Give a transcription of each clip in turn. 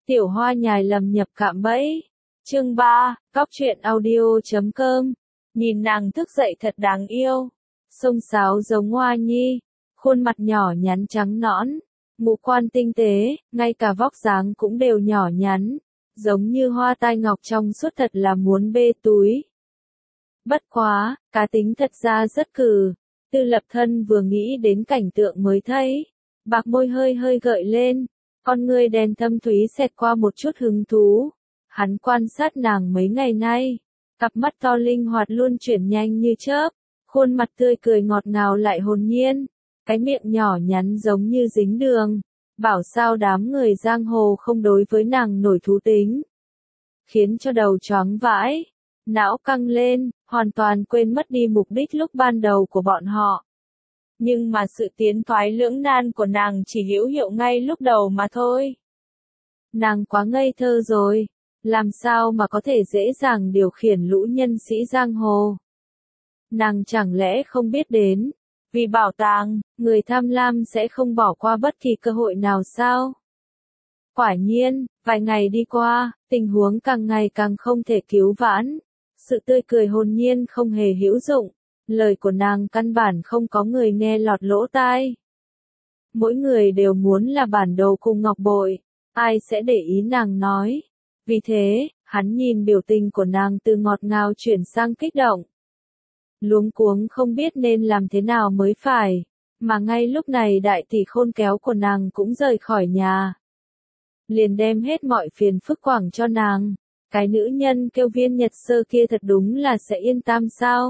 Tiểu Hoa nhài lầm nhập cạm bẫy. Chương 3, Cóc truyện audio.com. Nhìn nàng thức dậy thật đáng yêu. Xông xáo giống Hoa Nhi, khuôn mặt nhỏ nhắn trắng nõn, ngũ quan tinh tế, ngay cả vóc dáng cũng đều nhỏ nhắn, giống như hoa tai ngọc trong suốt, thật là muốn bê túi. Bất quá, cá tính thật ra rất cừ. Tư Lập Thân vừa nghĩ đến cảnh tượng mới thấy, bạc môi hơi hơi gợi lên, con ngươi đen thâm thúy xẹt qua một chút hứng thú. Hắn quan sát nàng mấy ngày nay, cặp mắt to linh hoạt luôn chuyển nhanh như chớp, khuôn mặt tươi cười ngọt ngào lại hồn nhiên, cái miệng nhỏ nhắn giống như dính đường, bảo sao đám người giang hồ không đối với nàng nổi thú tính. Khiến cho đầu choáng vãi, não căng lên, hoàn toàn quên mất đi mục đích lúc ban đầu của bọn họ. Nhưng mà sự tiến thoái lưỡng nan của nàng chỉ hữu hiệu ngay lúc đầu mà thôi. Nàng quá ngây thơ rồi, làm sao mà có thể dễ dàng điều khiển lũ nhân sĩ giang hồ. Nàng chẳng lẽ không biết đến, vì bảo tàng, người tham lam sẽ không bỏ qua bất kỳ cơ hội nào sao? Quả nhiên, vài ngày đi qua, tình huống càng ngày càng không thể cứu vãn. Sự tươi cười hồn nhiên không hề hữu dụng, lời của nàng căn bản không có người nghe lọt lỗ tai. Mỗi người đều muốn là bản đồ cùng ngọc bội, ai sẽ để ý nàng nói. Vì thế, hắn nhìn biểu tình của nàng từ ngọt ngào chuyển sang kích động. Luống cuống không biết nên làm thế nào mới phải, mà ngay lúc này đại tỷ khôn kéo của nàng cũng rời khỏi nhà. Liền đem hết mọi phiền phức quẳng cho nàng. Cái nữ nhân kêu Viên Nhật Sơ kia thật đúng là sẽ yên tâm sao?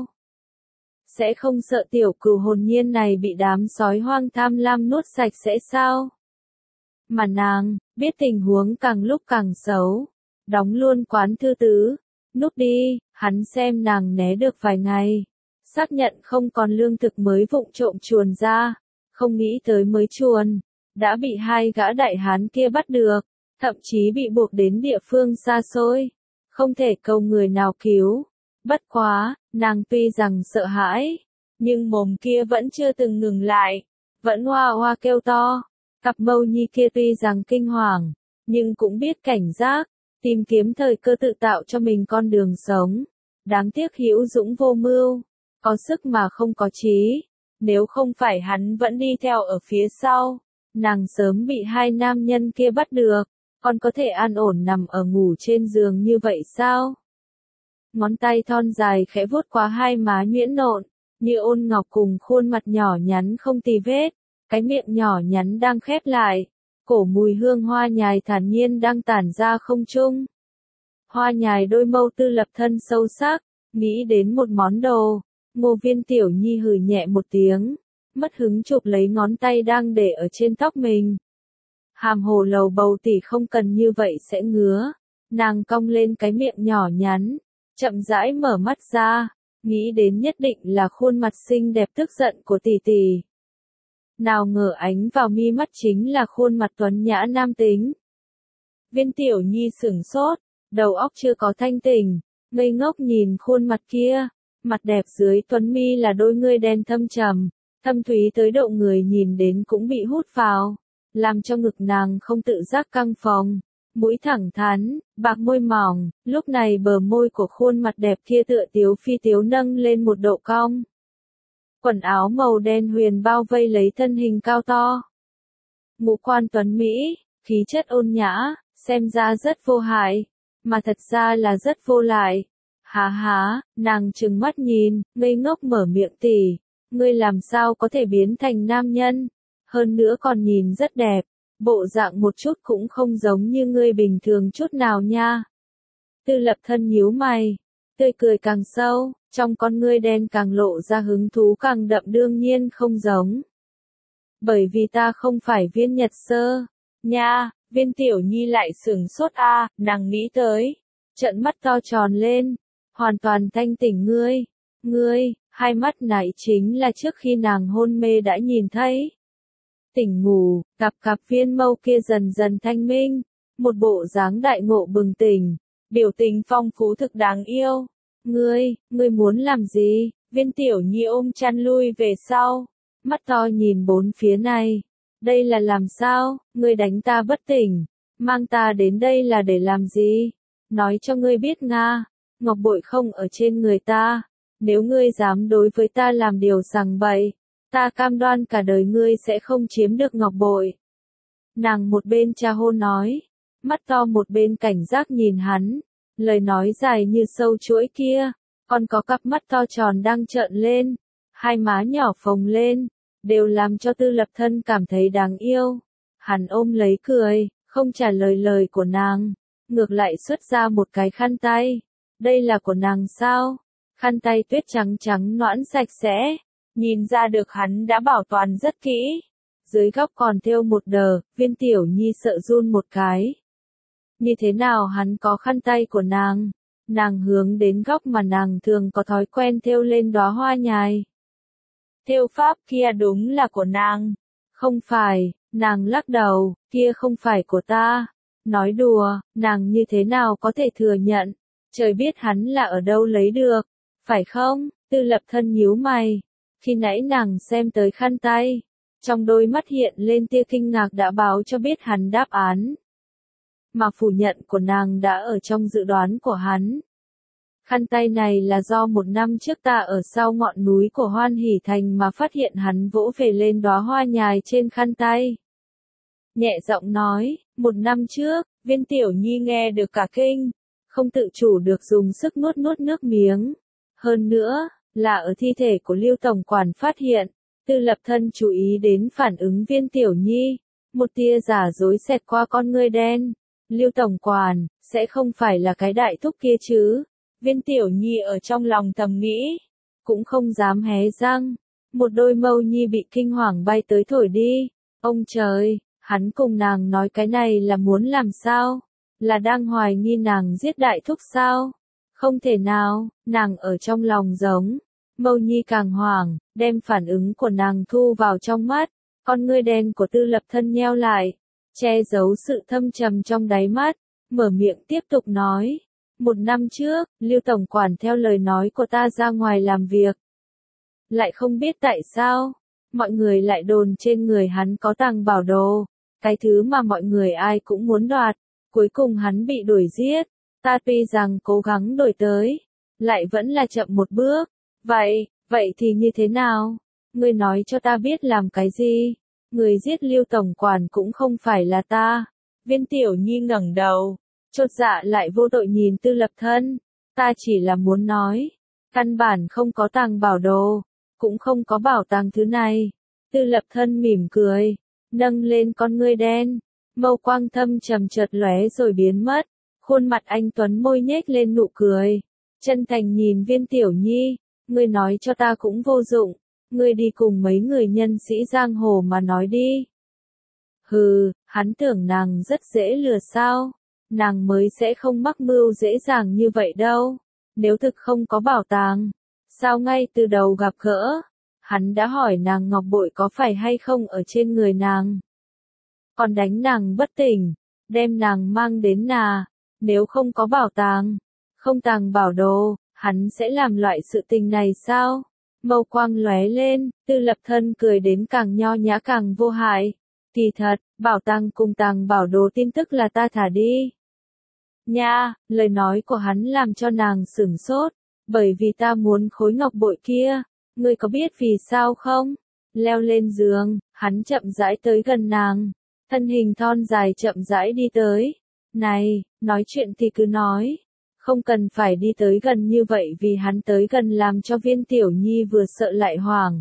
Sẽ không sợ tiểu cừu hồn nhiên này bị đám sói hoang tham lam nuốt sạch sẽ sao? Mà nàng, biết tình huống càng lúc càng xấu. Đóng luôn quán thư tứ. Núp đi, hắn xem nàng né được vài ngày. Xác nhận không còn lương thực mới vụng trộm chuồn ra. Không nghĩ tới mới chuồn. Đã bị hai gã đại hán kia bắt được. Thậm chí bị buộc đến địa phương xa xôi, không thể cầu người nào cứu. Bất quá, nàng tuy rằng sợ hãi, nhưng mồm kia vẫn chưa từng ngừng lại, vẫn hoa hoa kêu to. Cặp mâu nhi kia tuy rằng kinh hoàng, nhưng cũng biết cảnh giác, tìm kiếm thời cơ tự tạo cho mình con đường sống. Đáng tiếc hữu dũng vô mưu, có sức mà không có trí. Nếu không phải hắn vẫn đi theo ở phía sau, nàng sớm bị hai nam nhân kia bắt được. Còn có thể an ổn nằm ở ngủ trên giường như vậy sao? Ngón tay thon dài khẽ vuốt qua hai má nhuyễn nộn, như ôn ngọc cùng khuôn mặt nhỏ nhắn không tì vết, cái miệng nhỏ nhắn đang khép lại, cổ mùi hương hoa nhài thản nhiên đang tản ra không trung. Hoa nhài đôi mâu Tư Lập Thân sâu sắc, nghĩ đến một món đồ, Ngô Viên Tiểu Nhi hừ nhẹ một tiếng, mất hứng chụp lấy ngón tay đang để ở trên tóc mình. Hàm hồ lầu bầu tỷ không cần như vậy sẽ ngứa. Nàng cong lên cái miệng nhỏ nhắn, chậm rãi mở mắt ra, nghĩ đến nhất định là khuôn mặt xinh đẹp tức giận của tỷ tỷ. Nào ngờ ánh vào mi mắt chính là khuôn mặt tuấn nhã nam tính. Viên Tiểu Nhi sửng sốt, đầu óc chưa có thanh tỉnh, ngây ngốc nhìn khuôn mặt kia, mặt đẹp dưới tuấn mi là đôi ngươi đen thâm trầm, thâm thúy tới độ người nhìn đến cũng bị hút vào. Làm cho ngực nàng không tự giác căng phồng, mũi thẳng thắn, bạc môi mỏng, lúc này bờ môi của khuôn mặt đẹp kia tựa tiếu phi tiếu nâng lên một độ cong. Quần áo màu đen huyền bao vây lấy thân hình cao to. Ngũ quan tuấn Mỹ, khí chất ôn nhã, xem ra rất vô hại, mà thật ra là rất vô lại. Há há, nàng trừng mắt nhìn, ngây ngốc mở miệng tỷ, ngươi làm sao có thể biến thành nam nhân? Hơn nữa còn nhìn rất đẹp, bộ dạng một chút cũng không giống như ngươi bình thường chút nào nha. Tư Lập Thân nhíu mày, tươi cười càng sâu, trong con ngươi đen càng lộ ra hứng thú càng đậm, đương nhiên không giống. Bởi vì ta không phải Viên Nhật Sơ, nha. Viên Tiểu Nhi lại sửng sốt nàng nghĩ tới, trợn mắt to tròn lên, hoàn toàn thanh tỉnh. Ngươi, hai mắt này chính là trước khi nàng hôn mê đã nhìn thấy. Tỉnh ngủ, cặp viên mâu kia dần dần thanh minh, một bộ dáng đại ngộ bừng tỉnh, biểu tình phong phú thực đáng yêu. Ngươi muốn làm gì? Viên Tiểu Nhi ôm chăn lui về sau, mắt to nhìn bốn phía này. Đây là làm sao? Ngươi đánh ta bất tỉnh, Mang ta đến đây là để làm gì? Nói cho ngươi biết Nga, ngọc bội không ở trên người ta. Nếu ngươi dám đối với ta làm điều sằng bậy, ta cam đoan cả đời ngươi sẽ không chiếm được ngọc bội. Nàng một bên tra hô nói, mắt to một bên cảnh giác nhìn hắn, lời nói dài như sâu chuỗi kia, còn có cặp mắt to tròn đang trợn lên, hai má nhỏ phồng lên, đều làm cho Tư Lập Thân cảm thấy đáng yêu. Hắn ôm lấy cười, không trả lời lời của nàng, ngược lại xuất ra một cái khăn tay. Đây là của nàng sao? Khăn tay tuyết trắng trắng nõn sạch sẽ, nhìn ra được hắn đã bảo toàn rất kỹ. Dưới góc còn thêu một đờ, Viên Tiểu Nhi sợ run một cái. Như thế nào hắn có khăn tay của nàng? Nàng hướng đến góc mà nàng thường có thói quen thêu lên đóa hoa nhài. Thêu pháp kia đúng là của nàng. Không phải, nàng lắc đầu, kia không phải của ta. Nói đùa, nàng như thế nào có thể thừa nhận? Trời biết hắn là ở đâu lấy được, phải không? Tư Lập Thân nhíu mày. Khi nãy nàng xem tới khăn tay, trong đôi mắt hiện lên tia kinh ngạc đã báo cho biết hắn đáp án. Mà phủ nhận của nàng đã ở trong dự đoán của hắn. Khăn tay này là do một năm trước ta ở sau ngọn núi của Hoan Hỷ Thành mà phát hiện hắn vỗ về lên đóa hoa nhài trên khăn tay. Nhẹ giọng nói, một năm trước, Viên Tiểu Nhi nghe được cả kinh, không tự chủ được dùng sức nuốt nuốt nước miếng. Hơn nữa, là ở thi thể của Lưu Tổng Quản phát hiện. Tư Lập Thân chú ý đến phản ứng Viên Tiểu Nhi, một tia giả dối xẹt qua con ngươi đen. Lưu Tổng Quản, sẽ không phải là cái đại thúc kia chứ? Viên Tiểu Nhi ở trong lòng thầm nghĩ, cũng không dám hé răng. Một đôi mâu nhi bị kinh hoàng bay tới thổi đi. Ông trời, hắn cùng nàng nói cái này là muốn làm sao? Là đang hoài nghi nàng giết đại thúc sao? Không thể nào, nàng ở trong lòng giống. Mâu nhi càng hoảng, đem phản ứng của nàng thu vào trong mắt, con ngươi đen của Tư Lập Thân nheo lại, che giấu sự thâm trầm trong đáy mắt, mở miệng tiếp tục nói. Một năm trước, Lưu Tổng Quản theo lời nói của ta ra ngoài làm việc. Lại không biết tại sao, mọi người lại đồn trên người hắn có tàng bảo đồ, cái thứ mà mọi người ai cũng muốn đoạt, cuối cùng hắn bị đuổi giết. Ta tuy rằng cố gắng đuổi tới, lại vẫn là chậm một bước. Vậy thì như thế nào? Ngươi nói cho ta biết làm cái gì? Người giết Lưu Tổng Quản cũng không phải là ta. Viên Tiểu Nhi ngẩng đầu, chột dạ lại vô tội nhìn Tư Lập Thân. Ta chỉ là muốn nói, căn bản không có tàng bảo đồ, cũng không có bảo tàng thứ này. Tư Lập Thân mỉm cười, nâng lên con ngươi đen, mâu quang thâm trầm chợt lóe rồi biến mất. Khuôn mặt anh tuấn môi nhếch lên nụ cười, chân thành nhìn Viên Tiểu Nhi. Ngươi nói cho ta cũng vô dụng, ngươi đi cùng mấy người nhân sĩ giang hồ mà nói đi. Hừ, hắn tưởng nàng rất dễ lừa sao, nàng mới sẽ không mắc mưu dễ dàng như vậy đâu. Nếu thực không có bảo tàng, sao ngay từ đầu gặp gỡ, hắn đã hỏi nàng ngọc bội có phải hay không ở trên người nàng. Còn đánh nàng bất tỉnh, đem nàng mang đến nà, nếu không có bảo tàng, không tàng bảo đồ. Hắn sẽ làm loại sự tình này sao? Mâu quang lóe lên, Tư Lập Thân cười đến càng nho nhã càng vô hại. Kỳ thật, bảo tàng cùng tàng bảo đồ tin tức là ta thả đi. Nha, lời nói của hắn làm cho nàng sửng sốt, bởi vì ta muốn khối ngọc bội kia, ngươi có biết vì sao không? Leo lên giường, hắn chậm rãi tới gần nàng, thân hình thon dài chậm rãi đi tới. Này, nói chuyện thì cứ nói. Không cần phải đi tới gần như vậy vì hắn tới gần làm cho Viên Tiểu Nhi vừa sợ lại hoảng.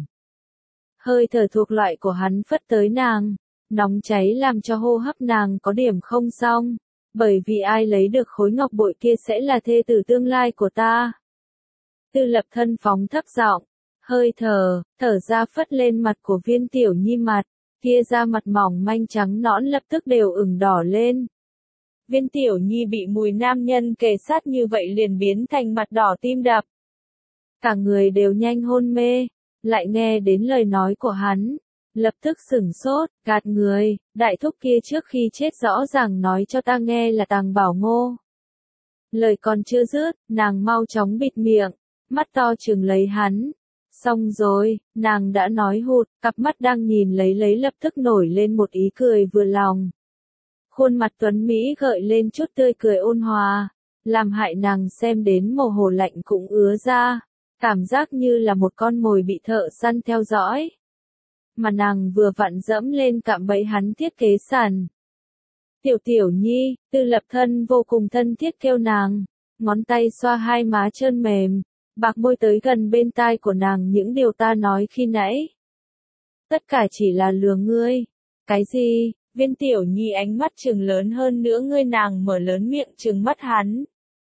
Hơi thở thuộc loại của hắn phất tới nàng, nóng cháy làm cho hô hấp nàng có điểm không xong, bởi vì ai lấy được khối ngọc bội kia sẽ là thê tử tương lai của ta. Tư Lập Thân phóng thấp giọng, hơi thở ra phất lên mặt của Viên Tiểu Nhi mặt, kia da mặt mỏng manh trắng nõn lập tức đều ửng đỏ lên. Viên Tiểu Nhi bị mùi nam nhân kề sát như vậy liền biến thành mặt đỏ tim đập. Cả người đều nhanh hôn mê, lại nghe đến lời nói của hắn, lập tức sửng sốt, gạt người, đại thúc kia trước khi chết rõ ràng nói cho ta nghe là tàng bảo ngô. Lời còn chưa dứt, nàng mau chóng bịt miệng, mắt to trừng lấy hắn. Xong rồi, nàng đã nói hụt, cặp mắt đang nhìn lấy lập tức nổi lên một ý cười vừa lòng. Khuôn mặt tuấn Mỹ gợi lên chút tươi cười ôn hòa, làm hại nàng xem đến mồ hôi lạnh cũng ứa ra, cảm giác như là một con mồi bị thợ săn theo dõi. Mà nàng vừa vặn dẫm lên cạm bẫy hắn thiết kế sẵn. Tiểu Tiểu Nhi, Tư Lập Thân vô cùng thân thiết kêu nàng, ngón tay xoa hai má trơn mềm, bạc môi tới gần bên tai của nàng những điều ta nói khi nãy. Tất cả chỉ là lừa ngươi. Cái gì? Viên Tiểu Nhi ánh mắt trừng lớn hơn nữa ngươi, nàng mở lớn miệng trừng mắt hắn.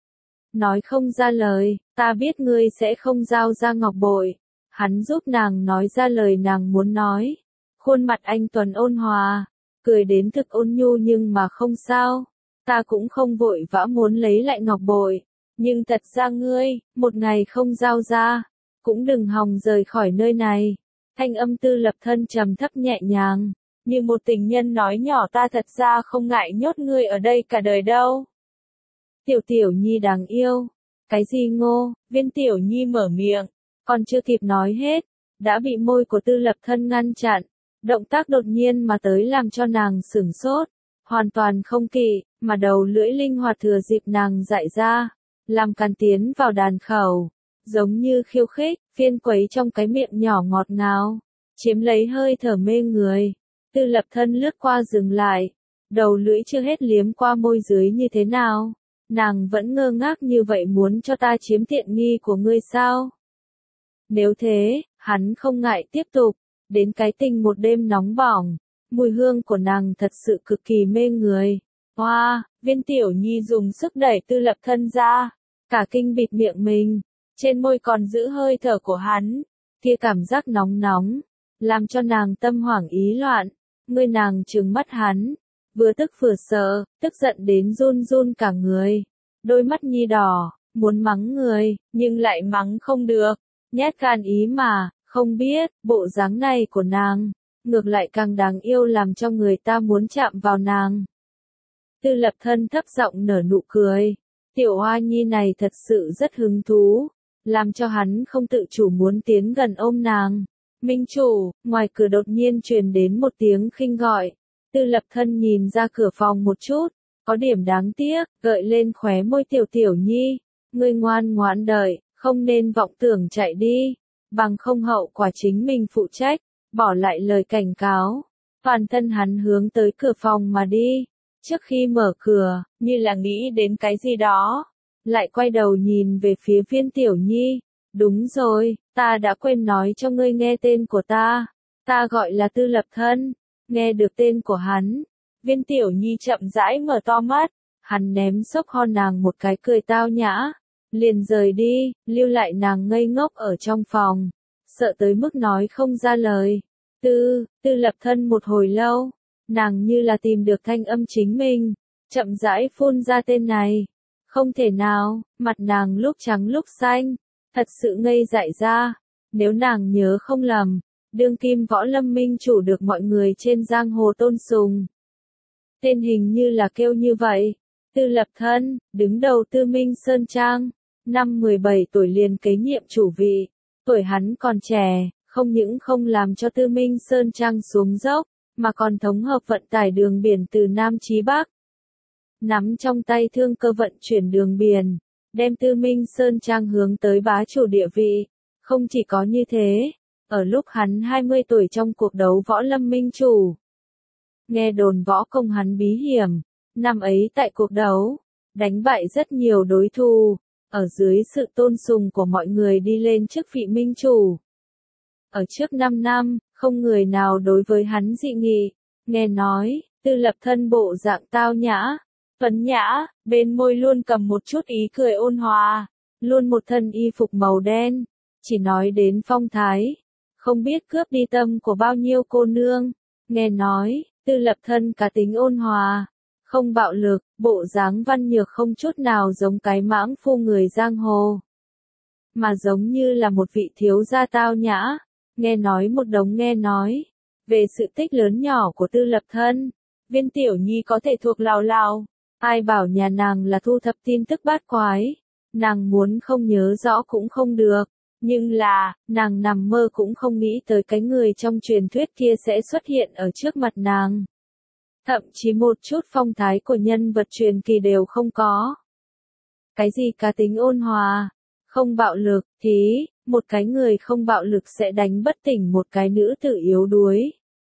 Nói không ra lời, ta biết ngươi sẽ không giao ra ngọc bội. Hắn giúp nàng nói ra lời nàng muốn nói. Khuôn mặt anh tuấn ôn hòa, cười đến thực ôn nhu, nhưng mà không sao. Ta cũng không vội vã muốn lấy lại ngọc bội. Nhưng thật ra ngươi, một ngày không giao ra, cũng đừng hòng rời khỏi nơi này. Thanh âm Tư Lập Thân trầm thấp nhẹ nhàng, như một tình nhân nói nhỏ, ta thật ra không ngại nhốt ngươi ở đây cả đời đâu. Tiểu Tiểu Nhi đáng yêu. Cái gì ngô? Viên Tiểu Nhi mở miệng, còn chưa kịp nói hết, đã bị môi của Tư Lập Thân ngăn chặn. Động tác đột nhiên mà tới làm cho nàng sửng sốt, hoàn toàn không kỵ, mà đầu lưỡi linh hoạt thừa dịp nàng dại ra, làm càn tiến vào đàn khẩu, giống như khiêu khích, phiên quấy trong cái miệng nhỏ ngọt ngào, chiếm lấy hơi thở mê người. Tư Lập Thân lướt qua dừng lại, đầu lưỡi chưa hết liếm qua môi dưới như thế nào, nàng vẫn ngơ ngác như vậy, muốn cho ta chiếm tiện nghi của ngươi sao? Nếu thế, hắn không ngại tiếp tục, đến cái tình một đêm nóng bỏng, mùi hương của nàng thật sự cực kỳ mê người. Hoa, Viên Tiểu Nhi dùng sức đẩy Tư Lập Thân ra, cả kinh bịt miệng mình, trên môi còn giữ hơi thở của hắn, kia cảm giác nóng nóng, làm cho nàng tâm hoảng ý loạn. Ngươi, nàng trừng mắt hắn, vừa tức vừa sợ, tức giận đến run run cả người, đôi mắt nhi đỏ, muốn mắng người, nhưng lại mắng không được, nhát gan ý mà, không biết, bộ dáng này của nàng, ngược lại càng đáng yêu, làm cho người ta muốn chạm vào nàng. Tư Lập Thân thấp giọng nở nụ cười, tiểu hoa nhi này thật sự rất hứng thú, làm cho hắn không tự chủ muốn tiến gần ôm nàng. Minh chủ, ngoài cửa đột nhiên truyền đến một tiếng khinh gọi. Tư Lập Thân nhìn ra cửa phòng một chút, có điểm đáng tiếc, gợi lên khóe môi. Tiểu Tiểu Nhi, ngươi ngoan ngoãn đợi, không nên vọng tưởng chạy đi, bằng không hậu quả chính mình phụ trách. Bỏ lại lời cảnh cáo, toàn thân hắn hướng tới cửa phòng mà đi. Trước khi mở cửa, như là nghĩ đến cái gì đó, lại quay đầu nhìn về phía Viên Tiểu Nhi. Đúng rồi, ta đã quên nói cho ngươi nghe tên của ta. Ta gọi là Tư Lập Thân. Nghe được tên của hắn, Viên Tiểu Nhi chậm rãi mở to mắt, hắn ném xốc ho nàng một cái cười tao nhã, liền rời đi, lưu lại nàng ngây ngốc ở trong phòng, sợ tới mức nói không ra lời. Tư Lập Thân một hồi lâu, nàng như là tìm được thanh âm chính mình, chậm rãi phun ra tên này. Không thể nào, mặt nàng lúc trắng lúc xanh, thật sự ngây dại ra. Nếu nàng nhớ không lầm, đương kim võ lâm minh chủ được mọi người trên giang hồ tôn sùng. Tên hình như là kêu như vậy. Tư Lập Thân, đứng đầu Tư Minh Sơn Trang, năm 17 tuổi liền kế nhiệm chủ vị. Tuổi hắn còn trẻ, không những không làm cho Tư Minh Sơn Trang xuống dốc, mà còn thống hợp vận tải đường biển từ Nam chí Bắc. Nắm trong tay thương cơ vận chuyển đường biển, đem Tư Minh Sơn Trang hướng tới bá chủ địa vị. Không chỉ có như thế, ở lúc hắn 20 tuổi trong cuộc đấu võ lâm minh chủ, nghe đồn võ công hắn bí hiểm, năm ấy tại cuộc đấu, đánh bại rất nhiều đối thủ, ở dưới sự tôn sùng của mọi người đi lên chức vị minh chủ. Ở trước 5 năm, không người nào đối với hắn dị nghị. Nghe nói, Tư Lập Thân bộ dạng tao nhã, tuấn nhã, bên môi luôn cầm một chút ý cười ôn hòa, luôn một thân y phục màu đen, chỉ nói đến phong thái, không biết cướp đi tâm của bao nhiêu cô nương. Nghe nói, Tư Lập Thân cá tính ôn hòa, không bạo lực, bộ dáng văn nhược không chút nào giống cái mãng phu người giang hồ, mà giống như là một vị thiếu gia tao nhã. Nghe nói một đống nghe nói về sự tích lớn nhỏ của Tư Lập Thân. Viên Tiểu Nhi có thể thuộc lào lào, ai bảo nhà nàng là thu thập tin tức bát quái, nàng muốn không nhớ rõ cũng không được, nhưng là, nàng nằm mơ cũng không nghĩ tới cái người trong truyền thuyết kia sẽ xuất hiện ở trước mặt nàng. thậm chí một chút phong thái của nhân vật truyền kỳ đều không có. Cái gì cá tính ôn hòa, không bạo lực, thì, một cái người không bạo lực sẽ đánh bất tỉnh một cái nữ tử yếu đuối.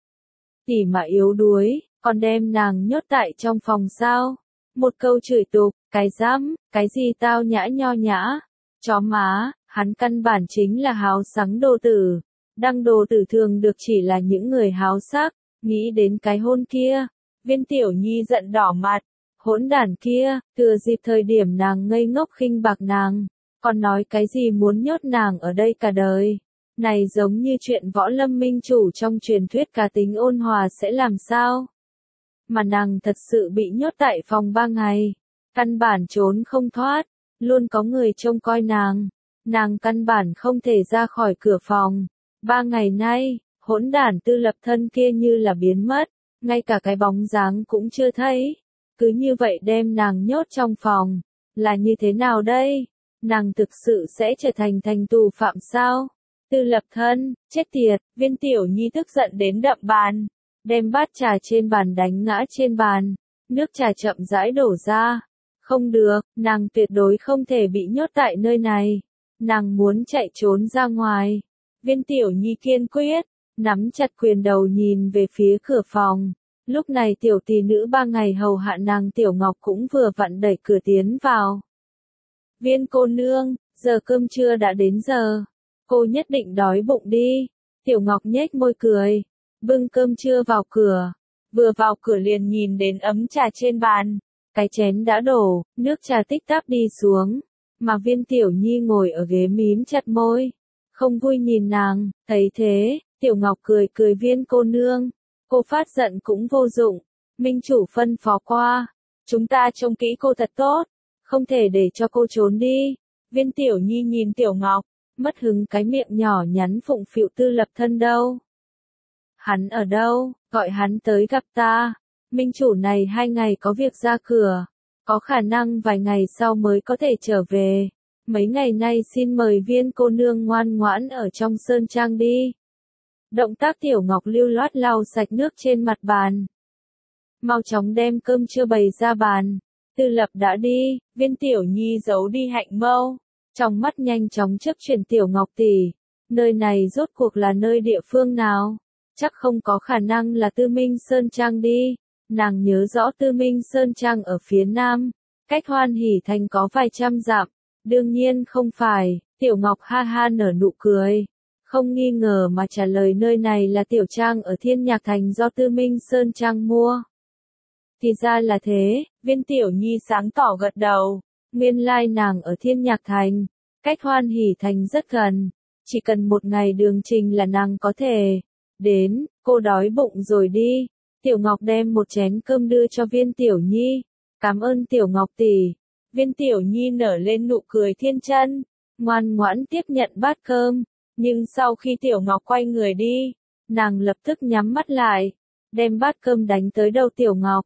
Tỷ mà yếu đuối, còn đem nàng nhốt tại trong phòng sao? Một câu chửi tục, cái dám, cái gì tao nhã nho nhã, chó má, hắn căn bản chính là háo sắng đồ tử. Đăng đồ tử thường được chỉ là những người háo sắc, nghĩ đến cái hôn kia. Viên Tiểu Nhi giận đỏ mặt, hỗn đản kia, thừa dịp thời điểm nàng ngây ngốc khinh bạc nàng, còn nói cái gì muốn nhốt nàng ở đây cả đời. Này giống như chuyện võ lâm minh chủ trong truyền thuyết cá tính ôn hòa sẽ làm sao? Mà nàng thật sự bị nhốt tại phòng 3 ngày, căn bản trốn không thoát, luôn có người trông coi nàng căn bản không thể ra khỏi cửa phòng. 3 ngày nay, hỗn đản Tư Lập Thân kia như là biến mất, ngay cả cái bóng dáng cũng chưa thấy, cứ như vậy đem nàng nhốt trong phòng, là như thế nào đây? Nàng thực sự sẽ trở thành tù phạm sao? Tư Lập Thân, chết tiệt, Viên Tiểu Nhi tức giận đến đậm bàn, đem bát trà trên bàn đánh ngã trên bàn, nước trà chậm rãi đổ ra. Không được, nàng tuyệt đối không thể bị nhốt tại nơi này, nàng muốn chạy trốn ra ngoài. Viên Tiểu Nhi kiên quyết, nắm chặt quyền đầu nhìn về phía cửa phòng. Lúc này tiểu tỷ nữ 3 ngày hầu hạ nàng Tiểu Ngọc cũng vừa vặn đẩy cửa tiến vào. Viên cô nương, giờ cơm trưa đã đến giờ. Cô nhất định đói bụng đi. Tiểu Ngọc nhếch môi cười, bưng cơm trưa vào cửa. Vừa vào cửa liền nhìn đến ấm trà trên bàn. Cái chén đã đổ, nước trà tích tắc đi xuống. Mà Viên Tiểu Nhi ngồi ở ghế mím chặt môi, không vui nhìn nàng. Thấy thế, Tiểu Ngọc cười Viên cô nương. Cô phát giận cũng vô dụng. Minh chủ phân phó qua, chúng ta trông kỹ cô thật tốt, không thể để cho cô trốn đi. Viên Tiểu Nhi nhìn Tiểu Ngọc, mất hứng cái miệng nhỏ nhắn phụng phịu Tư Lập Thân đâu. Hắn ở đâu, gọi hắn tới gặp ta. Minh chủ này 2 ngày có việc ra cửa, có khả năng vài ngày sau mới có thể trở về. Mấy ngày nay xin mời Viên cô nương ngoan ngoãn ở trong sơn trang đi. Động tác Tiểu Ngọc lưu loát lau sạch nước trên mặt bàn. Mau chóng đem cơm trưa bày ra bàn. Tư Lập đã đi, Viên Tiểu Nhi giấu đi hạnh mâu, trong mắt nhanh chóng chấp chuyển Tiểu Ngọc tỷ. Nơi này rốt cuộc là nơi địa phương nào? Chắc không có khả năng là Tư Minh Sơn Trang đi. Nàng nhớ rõ Tư Minh Sơn Trang ở phía nam, cách Hoan Hỷ Thành có vài trăm dặm. Đương nhiên không phải, Tiểu Ngọc ha ha nở nụ cười. Không nghi ngờ mà trả lời nơi này là tiểu trang ở Thiên Nhạc Thành do Tư Minh Sơn Trang mua. Thì ra là thế, Viên Tiểu Nhi sáng tỏ gật đầu. Nguyên lai nàng ở Thiên Nhạc Thành, cách Hoan Hỷ Thành rất gần, chỉ cần 1 ngày đường trình là nàng có thể đến. Cô đói bụng rồi đi. Tiểu Ngọc đem một chén cơm đưa cho Viên Tiểu Nhi. Cảm ơn Tiểu Ngọc tỷ. Viên Tiểu Nhi nở lên nụ cười thiên chân, ngoan ngoãn tiếp nhận bát cơm. Nhưng sau khi Tiểu Ngọc quay người đi, nàng lập tức nhắm mắt lại, đem bát cơm đánh tới đầu Tiểu Ngọc.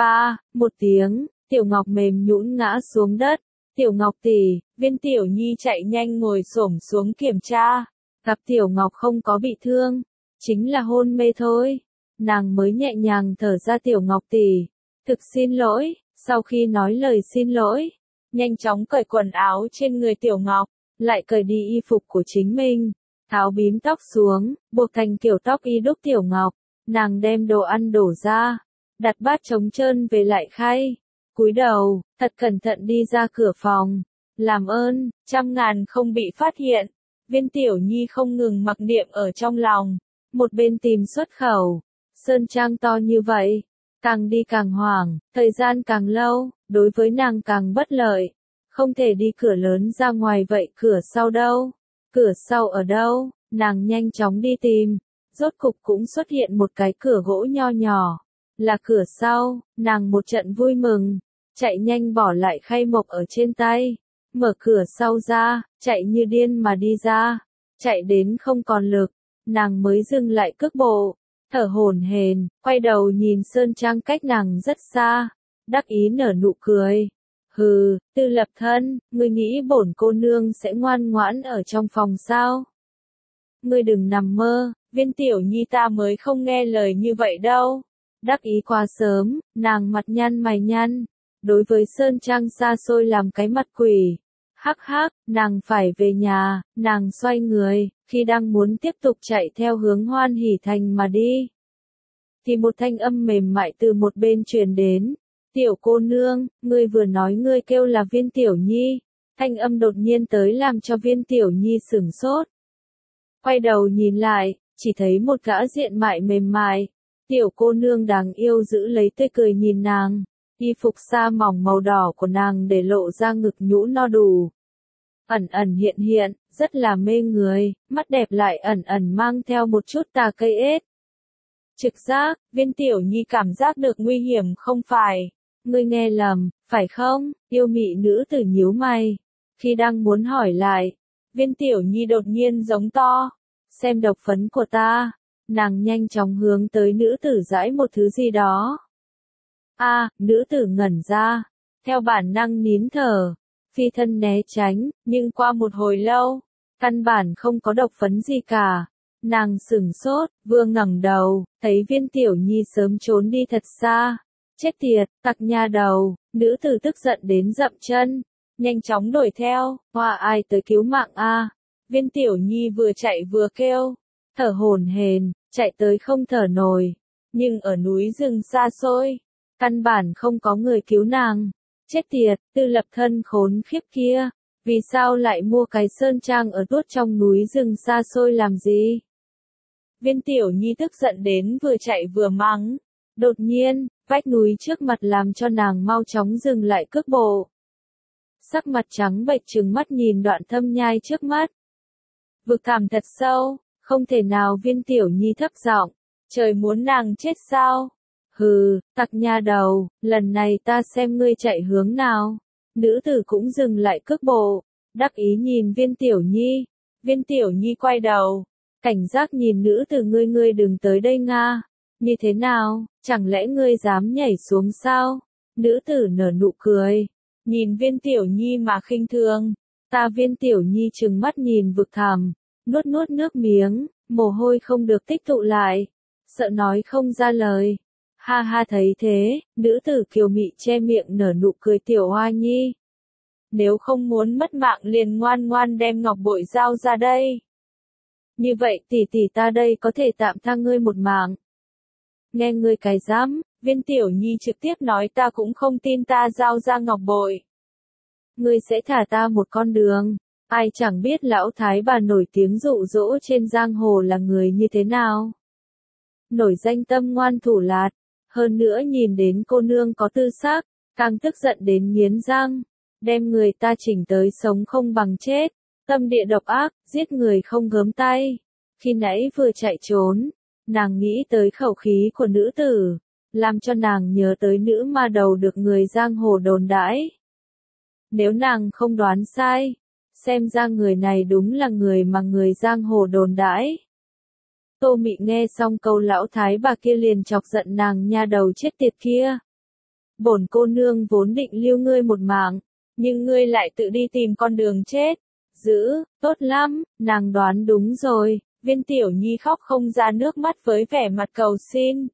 Một tiếng, Tiểu Ngọc mềm nhũn ngã xuống đất. Tiểu Ngọc tỷ, Viên Tiểu Nhi chạy nhanh ngồi xổm xuống kiểm tra, gặp Tiểu Ngọc không có bị thương, chính là hôn mê thôi. Nàng mới nhẹ nhàng thở ra. Tiểu Ngọc tỷ, thực xin lỗi. Sau khi nói lời xin lỗi, nhanh chóng cởi quần áo trên người Tiểu Ngọc, lại cởi đi y phục của chính mình, tháo bím tóc xuống, buộc thành kiểu tóc y đúc Tiểu Ngọc. Nàng đem đồ ăn đổ ra, đặt bát trống trơn về lại khay, cúi đầu, thật cẩn thận đi ra cửa phòng. Làm ơn, 100.000 không bị phát hiện. Viên Tiểu Nhi không ngừng mặc niệm ở trong lòng, một bên tìm xuất khẩu. Sơn Trang to như vậy, càng đi càng hoảng, thời gian càng lâu, đối với nàng càng bất lợi. Không thể đi cửa lớn ra ngoài vậy cửa sau đâu? Cửa sau ở đâu? Nàng nhanh chóng đi tìm, rốt cục cũng xuất hiện một cái cửa gỗ nho nhỏ. Là cửa sau, nàng một trận vui mừng, chạy nhanh bỏ lại khay mộc ở trên tay, mở cửa sau ra, chạy như điên mà đi ra, chạy đến không còn lực, nàng mới dừng lại cước bộ, thở hổn hển, quay đầu nhìn Sơn Trang cách nàng rất xa, đắc ý nở nụ cười. Hừ, Tư Lập Thân, ngươi nghĩ bổn cô nương sẽ ngoan ngoãn ở trong phòng sao? Ngươi đừng nằm mơ, Viên Tiểu Nhi ta mới không nghe lời như vậy đâu. Đắc ý quá sớm, nàng mặt nhăn mày nhăn. Đối với sơn trang xa xôi làm cái mặt quỷ. Hắc hắc, nàng phải về nhà, nàng xoay người, khi đang muốn tiếp tục chạy theo hướng Hoan Hỷ Thành mà đi. Thì một thanh âm mềm mại từ một bên truyền đến. Tiểu cô nương, ngươi vừa nói ngươi kêu là Viên Tiểu Nhi. Thanh âm đột nhiên tới làm cho Viên Tiểu Nhi sửng sốt. Quay đầu nhìn lại, chỉ thấy một gã diện mại mềm mại. Tiểu cô nương đáng yêu giữ lấy tươi cười nhìn nàng. Y phục sa mỏng màu đỏ của nàng để lộ ra ngực nhũ no đủ. Ẩn ẩn hiện hiện, rất là mê người, mắt đẹp lại ẩn ẩn mang theo một chút tà cây ết. Trực giác, Viên Tiểu Nhi cảm giác được nguy hiểm không phải. Ngươi nghe lầm, phải không? Yêu mị nữ tử nhíu mày. Khi đang muốn hỏi lại, Viên Tiểu Nhi đột nhiên giống to. Xem độc phấn của ta. Nàng nhanh chóng hướng tới nữ tử giãi một thứ gì đó. Nữ tử ngẩn ra. Theo bản năng nín thở. Phi thân né tránh, nhưng qua một hồi lâu, căn bản không có độc phấn gì cả. Nàng sửng sốt, vừa ngẩng đầu, thấy Viên Tiểu Nhi sớm trốn đi thật xa. Chết tiệt, tặc nha đầu, nữ tử tức giận đến dậm chân, nhanh chóng đuổi theo, hoa ai tới cứu mạng a? Viên Tiểu Nhi vừa chạy vừa kêu, thở hổn hển, chạy tới không thở nổi, nhưng ở núi rừng xa xôi, căn bản không có người cứu nàng. Chết tiệt, Tư Lập thân khốn khiếp kia, vì sao lại mua cái sơn trang ở tuốt trong núi rừng xa xôi làm gì? Viên Tiểu Nhi tức giận đến vừa chạy vừa mắng. Đột nhiên, vách núi trước mặt làm cho nàng mau chóng dừng lại cước bộ. Sắc mặt trắng bệch trừng mắt nhìn đoạn thâm nhai trước mắt. Vực thẳm thật sâu, không thể nào. Viên Tiểu Nhi thấp giọng, trời muốn nàng chết sao? Hừ, tặc nha đầu, lần này ta xem ngươi chạy hướng nào. Nữ tử cũng dừng lại cước bộ, đắc ý nhìn Viên Tiểu Nhi. Viên Tiểu Nhi quay đầu, cảnh giác nhìn nữ tử, ngươi đừng tới đây nga. Như thế nào, chẳng lẽ ngươi dám nhảy xuống sao? Nữ tử nở nụ cười, nhìn Viên Tiểu Nhi mà khinh thường. Ta Viên Tiểu Nhi trừng mắt nhìn vực thẳm, nuốt nước miếng, mồ hôi không được tích tụ lại, sợ nói không ra lời. Ha ha, thấy thế, nữ tử kiều mị che miệng nở nụ cười. Tiểu Hoa Nhi, nếu không muốn mất mạng liền ngoan ngoan đem ngọc bội giao ra đây. Như vậy tỷ tỷ ta đây có thể tạm tha ngươi một mạng. Nghe ngươi cái dám, Viên Tiểu Nhi trực tiếp nói, ta cũng không tin ta giao ra ngọc bội. Ngươi sẽ thả ta một con đường. Ai chẳng biết lão thái bà nổi tiếng dụ dỗ trên giang hồ là người như thế nào. Nổi danh tâm ngoan thủ lạt, hơn nữa nhìn đến cô nương có tư sắc, càng tức giận đến nghiến răng, đem người ta chỉnh tới sống không bằng chết, tâm địa độc ác, giết người không gớm tay. Khi nãy vừa chạy trốn, nàng nghĩ tới khẩu khí của nữ tử, làm cho nàng nhớ tới nữ ma đầu được người giang hồ đồn đãi. Nếu nàng không đoán sai, xem ra người này đúng là người mà người giang hồ đồn đãi. Tô Mị nghe xong câu lão thái bà kia liền chọc giận nàng, nha đầu chết tiệt kia. Bổn cô nương vốn định lưu ngươi một mạng, nhưng ngươi lại tự đi tìm con đường chết. Tốt lắm, nàng đoán đúng rồi. Viên Tiểu Nhi khóc không ra nước mắt với vẻ mặt cầu xin.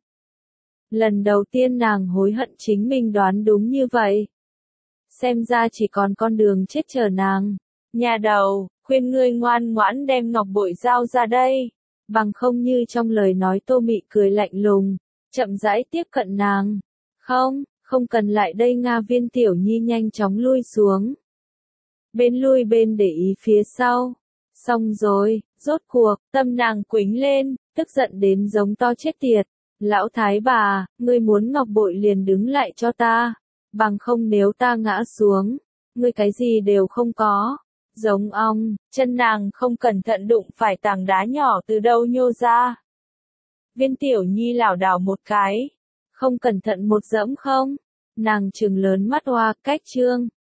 Lần đầu tiên nàng hối hận chính mình đoán đúng như vậy. Xem ra chỉ còn con đường chết chờ nàng. Nhà đầu, khuyên ngươi ngoan ngoãn đem ngọc bội giao ra đây. Bằng không như trong lời nói. Tô Mị cười lạnh lùng, chậm rãi tiếp cận nàng. Không cần lại đây nga. Viên Tiểu Nhi nhanh chóng lui xuống. Bên lui bên để ý phía sau. Xong rồi, rốt cuộc, tâm nàng quĩnh lên, tức giận đến giống to, chết tiệt. Lão thái bà, ngươi muốn ngọc bội liền đứng lại cho ta. Bằng không nếu ta ngã xuống, ngươi cái gì đều không có. Giống ong, chân nàng không cẩn thận đụng phải tảng đá nhỏ từ đâu nhô ra. Viên Tiểu Nhi lảo đảo một cái. Không cẩn thận một dẫm không? Nàng trừng lớn mắt. Cách chương